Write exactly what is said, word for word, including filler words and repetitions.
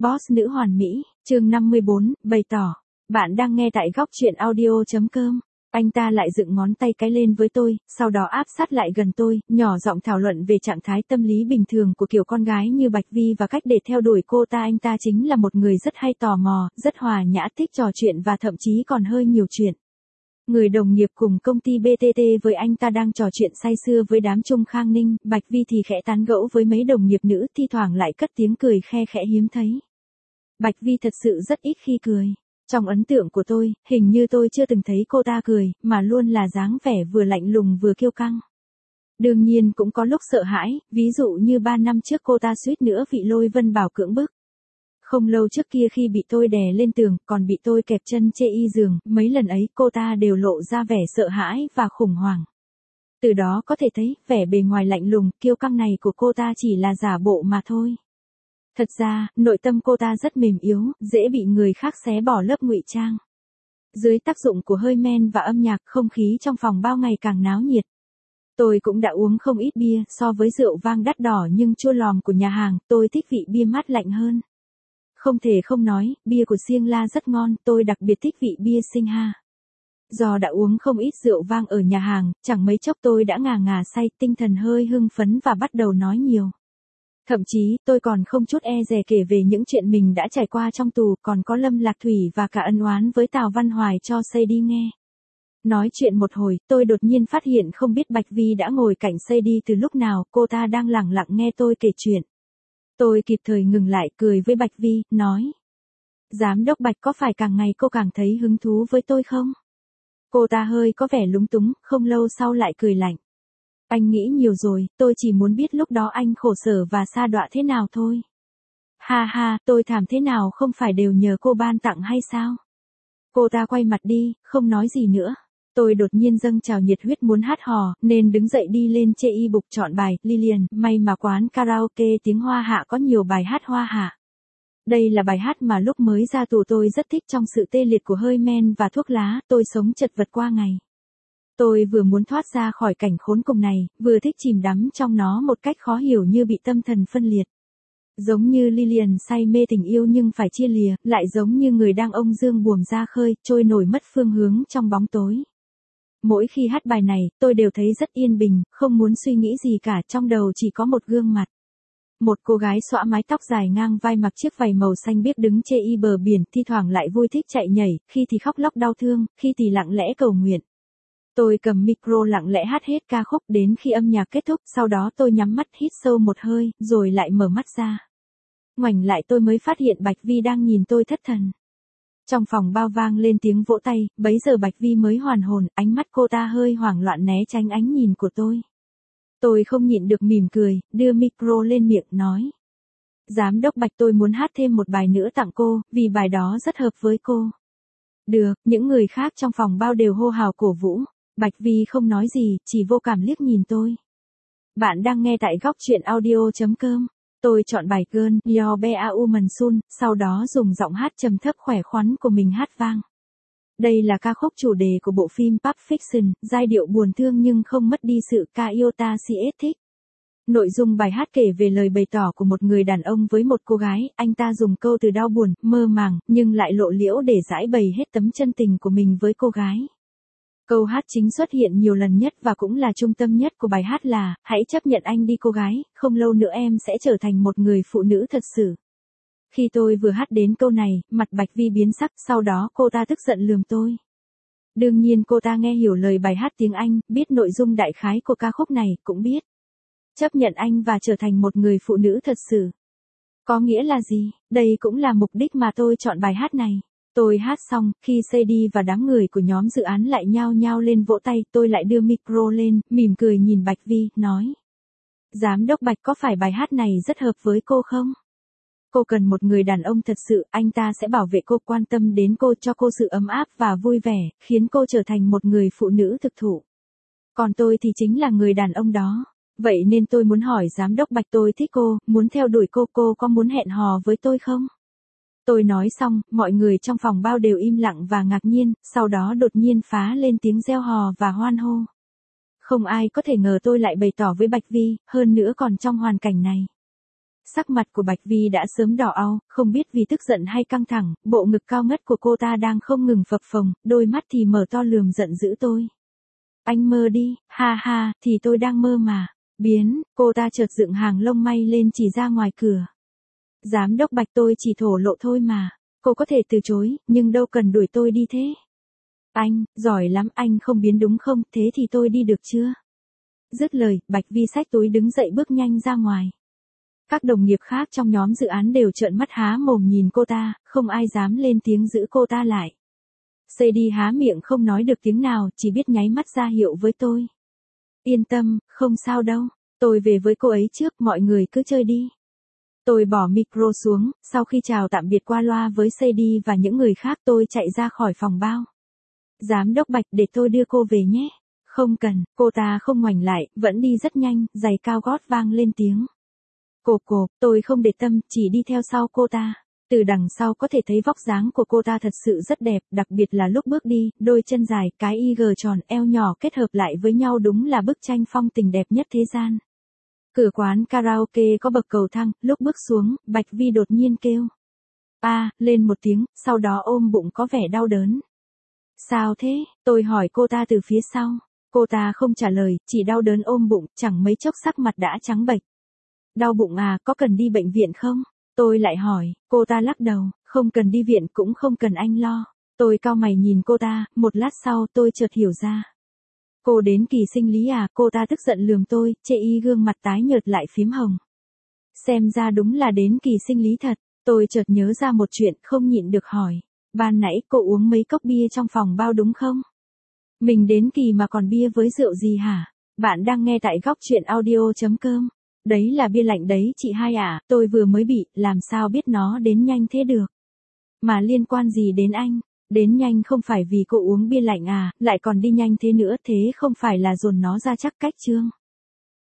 Boss nữ hoàn mỹ, chương năm mươi bốn, bày tỏ. Bạn đang nghe tại góc truyện audio.com. Anh ta lại dựng ngón tay cái lên với tôi, sau đó áp sát lại gần tôi, nhỏ giọng thảo luận về trạng thái tâm lý bình thường của kiểu con gái như Bạch Vi và cách để theo đuổi cô ta. Anh ta chính là một người rất hay tò mò, rất hòa nhã, thích trò chuyện và thậm chí còn hơi nhiều chuyện. Người đồng nghiệp cùng công ty bê tê tê với anh ta đang trò chuyện say sưa với đám Trung Khang Ninh, Bạch Vi thì khẽ tán gẫu với mấy đồng nghiệp nữ, thi thoảng lại cất tiếng cười khe khẽ hiếm thấy. Bạch Vi thật sự rất ít khi cười. Trong ấn tượng của tôi, hình như tôi chưa từng thấy cô ta cười, mà luôn là dáng vẻ vừa lạnh lùng vừa kiêu căng. Đương nhiên cũng có lúc sợ hãi, ví dụ như ba năm trước cô ta suýt nữa bị Lôi Vân Bảo cưỡng bức. Không lâu trước kia khi bị tôi đè lên tường, còn bị tôi kẹp chân chê y giường, mấy lần ấy cô ta đều lộ ra vẻ sợ hãi và khủng hoảng. Từ đó có thể thấy, vẻ bề ngoài lạnh lùng, kiêu căng này của cô ta chỉ là giả bộ mà thôi. Thật ra, nội tâm cô ta rất mềm yếu, dễ bị người khác xé bỏ lớp ngụy trang. Dưới tác dụng của hơi men và âm nhạc, không khí trong phòng bao ngày càng náo nhiệt. Tôi cũng đã uống không ít bia, so với rượu vang đắt đỏ nhưng chua lòm của nhà hàng, tôi thích vị bia mát lạnh hơn. Không thể không nói, bia của Siêng La rất ngon, tôi đặc biệt thích vị bia Sinh Ha. Do đã uống không ít rượu vang ở nhà hàng, chẳng mấy chốc tôi đã ngà ngà say, tinh thần hơi hưng phấn và bắt đầu nói nhiều. Thậm chí, tôi còn không chút e dè kể về những chuyện mình đã trải qua trong tù, còn có Lâm Lạc Thủy và cả ân oán với Tào Văn Hoài cho Sadie nghe. Nói chuyện một hồi, tôi đột nhiên phát hiện không biết Bạch Vi đã ngồi cạnh Sadie từ lúc nào, cô ta đang lặng lặng nghe tôi kể chuyện. Tôi kịp thời ngừng lại, cười với Bạch Vi, nói. Giám đốc Bạch, có phải càng ngày cô càng thấy hứng thú với tôi không? Cô ta hơi có vẻ lúng túng, không lâu sau lại cười lạnh. Anh nghĩ nhiều rồi, tôi chỉ muốn biết lúc đó anh khổ sở và sa đọa thế nào thôi. Ha ha, tôi thảm thế nào không phải đều nhờ cô ban tặng hay sao? Cô ta quay mặt đi, không nói gì nữa. Tôi đột nhiên dâng trào nhiệt huyết muốn hát hò, nên đứng dậy đi lên chê y bục chọn bài, Lilian, may mà quán karaoke tiếng Hoa Hạ có nhiều bài hát Hoa Hạ. Đây là bài hát mà lúc mới ra tù tôi rất thích. Trong sự tê liệt của hơi men và thuốc lá, tôi sống chật vật qua ngày. Tôi vừa muốn thoát ra khỏi cảnh khốn cùng này, vừa thích chìm đắm trong nó một cách khó hiểu như bị tâm thần phân liệt. Giống như Lilian say mê tình yêu nhưng phải chia lìa, lại giống như người đang ông dương buồm ra khơi, trôi nổi mất phương hướng trong bóng tối. Mỗi khi hát bài này, tôi đều thấy rất yên bình, không muốn suy nghĩ gì cả, trong đầu chỉ có một gương mặt. Một cô gái xõa mái tóc dài ngang vai, mặc chiếc váy màu xanh biếc, đứng chê y bờ biển, thi thoảng lại vui thích chạy nhảy, khi thì khóc lóc đau thương, khi thì lặng lẽ cầu nguyện. Tôi cầm micro lặng lẽ hát hết ca khúc đến khi âm nhạc kết thúc, sau đó tôi nhắm mắt hít sâu một hơi, rồi lại mở mắt ra. Ngoảnh lại tôi mới phát hiện Bạch Vi đang nhìn tôi thất thần. Trong phòng bao vang lên tiếng vỗ tay, bấy giờ Bạch Vi mới hoàn hồn, ánh mắt cô ta hơi hoảng loạn né tránh ánh nhìn của tôi. Tôi không nhịn được mỉm cười, đưa micro lên miệng, nói. Giám đốc Bạch, tôi muốn hát thêm một bài nữa tặng cô, vì bài đó rất hợp với cô. Được, những người khác trong phòng bao đều hô hào cổ vũ. Bạch Vi không nói gì, chỉ vô cảm liếc nhìn tôi. Bạn đang nghe tại góc truyện audio.com. Tôi chọn bài Girl, Your Be a Woman Soon, sau đó dùng giọng hát trầm thấp khỏe khoắn của mình hát vang. Đây là ca khúc chủ đề của bộ phim Pulp Fiction, giai điệu buồn thương nhưng không mất đi sự Kaiota siết thích. Nội dung bài hát kể về lời bày tỏ của một người đàn ông với một cô gái, anh ta dùng câu từ đau buồn, mơ màng, nhưng lại lộ liễu để giải bày hết tấm chân tình của mình với cô gái. Câu hát chính xuất hiện nhiều lần nhất và cũng là trung tâm nhất của bài hát là, hãy chấp nhận anh đi cô gái, không lâu nữa em sẽ trở thành một người phụ nữ thật sự. Khi tôi vừa hát đến câu này, mặt Bạch Vi biến sắc, sau đó cô ta tức giận lườm tôi. Đương nhiên cô ta nghe hiểu lời bài hát tiếng Anh, biết nội dung đại khái của ca khúc này, cũng biết. Chấp nhận anh và trở thành một người phụ nữ thật sự. Có nghĩa là gì? Đây cũng là mục đích mà tôi chọn bài hát này. Tôi hát xong, khi Sadie và đám người của nhóm dự án lại nhao nhao lên vỗ tay, tôi lại đưa micro lên, mỉm cười nhìn Bạch Vi, nói. Giám đốc Bạch, có phải bài hát này rất hợp với cô không? Cô cần một người đàn ông thật sự, anh ta sẽ bảo vệ cô, quan tâm đến cô, cho cô sự ấm áp và vui vẻ, khiến cô trở thành một người phụ nữ thực thụ. Còn tôi thì chính là người đàn ông đó. Vậy nên tôi muốn hỏi giám đốc Bạch, tôi thích cô, muốn theo đuổi cô, cô có muốn hẹn hò với tôi không? Tôi nói xong, mọi người trong phòng bao đều im lặng và ngạc nhiên, sau đó đột nhiên phá lên tiếng reo hò và hoan hô. Không ai có thể ngờ tôi lại bày tỏ với Bạch Vi, hơn nữa còn trong hoàn cảnh này. Sắc mặt của Bạch Vi đã sớm đỏ au, không biết vì tức giận hay căng thẳng, bộ ngực cao ngất của cô ta đang không ngừng phập phồng, đôi mắt thì mở to lườm giận dữ tôi. Anh mơ đi, ha ha, thì tôi đang mơ mà. Biến, cô ta chợt dựng hàng lông may lên chỉ ra ngoài cửa. Giám đốc Bạch, tôi chỉ thổ lộ thôi mà. Cô có thể từ chối, nhưng đâu cần đuổi tôi đi thế. Anh, giỏi lắm, anh không biến đúng không, thế thì tôi đi được chưa? Dứt lời, Bạch Vi xách túi đứng dậy bước nhanh ra ngoài. Các đồng nghiệp khác trong nhóm dự án đều trợn mắt há mồm nhìn cô ta, không ai dám lên tiếng giữ cô ta lại. Sadie há miệng không nói được tiếng nào, chỉ biết nháy mắt ra hiệu với tôi. Yên tâm, không sao đâu, tôi về với cô ấy trước, mọi người cứ chơi đi. Tôi bỏ micro xuống, sau khi chào tạm biệt qua loa với Sadie và những người khác tôi chạy ra khỏi phòng bao. Giám đốc Bạch, để tôi đưa cô về nhé. Không cần, cô ta không ngoảnh lại, vẫn đi rất nhanh, giày cao gót vang lên tiếng. Cộp cộp, tôi không để tâm, chỉ đi theo sau cô ta. Từ đằng sau có thể thấy vóc dáng của cô ta thật sự rất đẹp, đặc biệt là lúc bước đi, đôi chân dài, cái y gờ tròn, eo nhỏ kết hợp lại với nhau đúng là bức tranh phong tình đẹp nhất thế gian. Cửa quán karaoke có bậc cầu thang, lúc bước xuống, Bạch Vi đột nhiên kêu. A, à, lên một tiếng, sau đó ôm bụng có vẻ đau đớn. Sao thế? Tôi hỏi cô ta từ phía sau. Cô ta không trả lời, chỉ đau đớn ôm bụng, chẳng mấy chốc sắc mặt đã trắng bệch. Đau bụng à, có cần đi bệnh viện không? Tôi lại hỏi, cô ta lắc đầu, không cần đi viện cũng không cần anh lo. Tôi cau mày nhìn cô ta, một lát sau tôi chợt hiểu ra. Cô đến kỳ sinh lý à, cô ta tức giận lườm tôi, chê y gương mặt tái nhợt lại phím hồng. Xem ra đúng là đến kỳ sinh lý thật, tôi chợt nhớ ra một chuyện không nhịn được hỏi. Ban nãy cô uống mấy cốc bia trong phòng bao đúng không? Mình đến kỳ mà còn bia với rượu gì hả? Bạn đang nghe tại góc truyện audio chấm com. Đấy là bia lạnh đấy chị hai à, tôi vừa mới bị, làm sao biết nó đến nhanh thế được. Mà liên quan gì đến anh? Đến nhanh không phải vì cô uống bia lạnh à, lại còn đi nhanh thế nữa, thế không phải là dồn nó ra chắc cách chương.